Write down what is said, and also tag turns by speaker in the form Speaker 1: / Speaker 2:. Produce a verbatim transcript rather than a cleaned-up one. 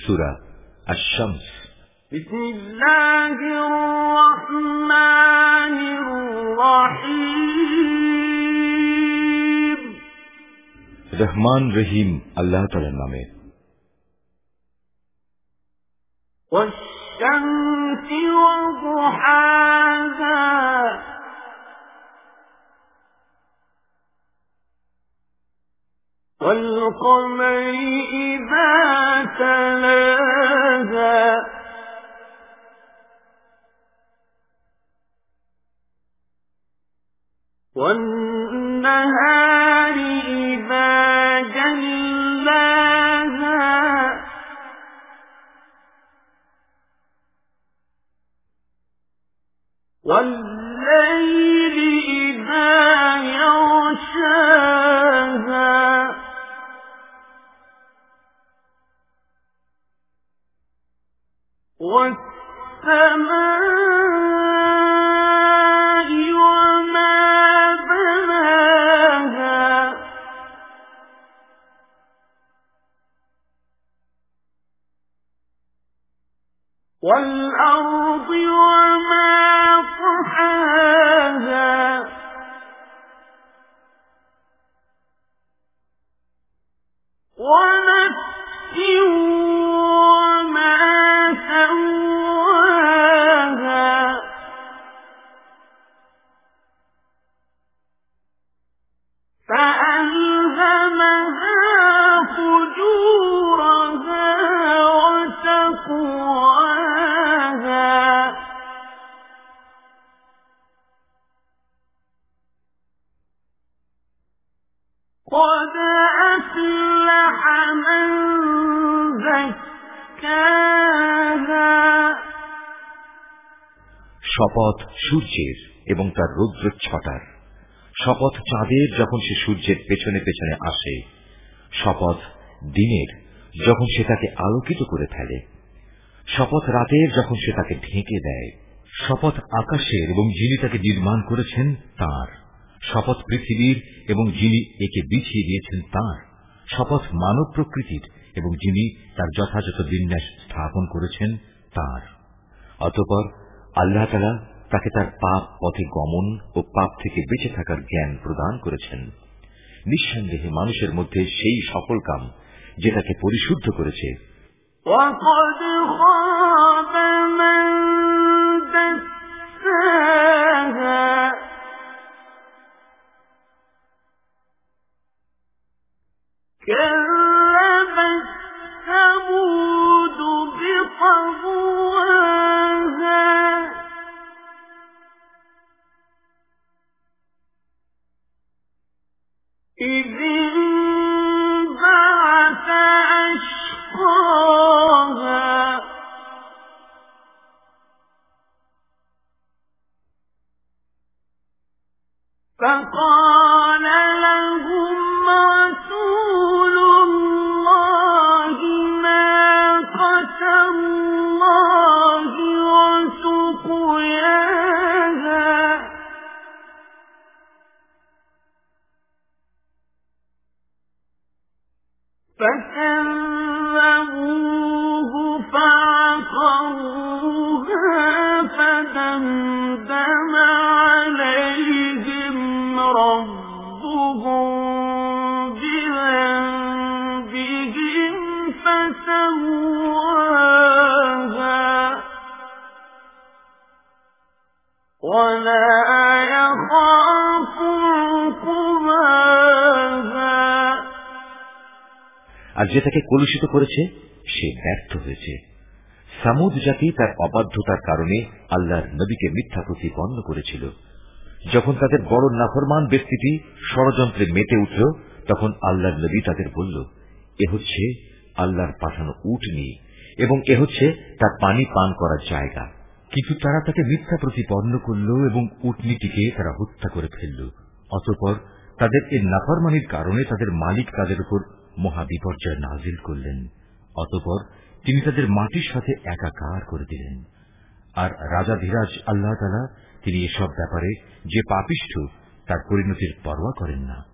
Speaker 1: সূরা আশ-শামস।
Speaker 2: বিসমিল্লাহির রহমানির রহিম।
Speaker 1: রহমান রহিম আল্লাহ তাআলার নামে।
Speaker 2: ওয়াশ-শামসি ওয়া-দুহাহা وَالْقَمَرِ إِذَا تَلَاهَا وَالنَّهَارِ إِذَا جَلَّاهَا وَاللَّيْلِ إِذَا يَغْشَاهَا وَالسَّمَاءِ وَمَا بَنَاهَا وَالْأَرْضِ وَمَا طَحَاهَا وَنَفْسٍ وَمَا سَوَّاهَا فَأَلْهَمَهَا فُجُورَهَا وَتَقْوَاهَا قَدْ أَفْلَحَ مَن زَكَّاهَا।
Speaker 1: শপথ সূর্যের এবং তার রৌদ্রচ্ছটার, শপথ চাঁদের যখন সে সূর্যের পেছনে পেছনে আসে, শপথ দিনের যখন সে তাকে আলোকিত করে ফেলে, শপথ রাতের যখন সে তাকে ঢেকে দেয়, শপথ আকাশের এবং যিনি তাকে নির্মাণ করেছেন তাঁর, শপথ পৃথিবীর এবং যিনি একে বিছিয়ে দিয়েছেন তাঁর, শপথ মানব প্রকৃতির এবং যিনি তার যথাযথ বিন্যাস স্থাপন করেছেন তাঁর। অতঃপর আল্লাহ তাআলা তাকে তার পাপ পথে গমন ও পাপ থেকে বেঁচে থাকার জ্ঞান প্রদান করেছেন। নিঃসন্দেহে মানুষের মধ্যে সেই সফল কাম যেটাকে পরিশুদ্ধ করেছে।
Speaker 2: وَقَدْ خَابَ مَن دَسَّاهَا كَذَّبَتْ ثَمُودُ بِطَغْوَاهَا إِذِ انبَعَثَ أَشْقَاهَا فَقَالَ لَهُمْ رَسُولُ اللَّهِ نَاقَةَ اللَّهِ وَسُقْيَاهَا فَكَذَّبُوهُ فَعَقَرُوهَا فَدَمْدَمَ عَلَيْهِمْ رَبُّهُم بِذَنبِهِمْ فَسَوَّاهَا وَلَا يَخَافُ عُقْبَاهَا।
Speaker 1: আর যে তাকে কলুষিত করেছে সে ব্যর্থ হয়েছে। সামুদ জাতি তার অবাধ্যতার কারণে আল্লাহর নবীকে মিথ্যা প্রতিপন্ন করেছিল। যখন তাদের বড় নাফরমান ব্যক্তিটি ষড়যন্ত্রে মেতে উঠল, তখন আল্লাহর নবী তাদের বলল, এ হচ্ছে আল্লাহর পাঠানো উটনী এবং এ হচ্ছে তার পানি পান করার জায়গা। কিন্তু তারা তাকে মিথ্যা প্রতিপন্ন করল এবং উটনীটিকে তারা হত্যা করে ফেলল। অতঃপর তাদের এই নাফরমানির কারণে তাদের মালিক তাদের উপর মহাবিপর্যয় নাজিল করলেন। অতঃপর তিনি তাদের মাটির সাথে একাকার করে দিলেন। আর রাজাধিরাজ আল্লাহ তাআলা তিনি এসব ব্যাপারে যে পাপিষ্ঠ তার পরিণতির পরোয়া করেন না।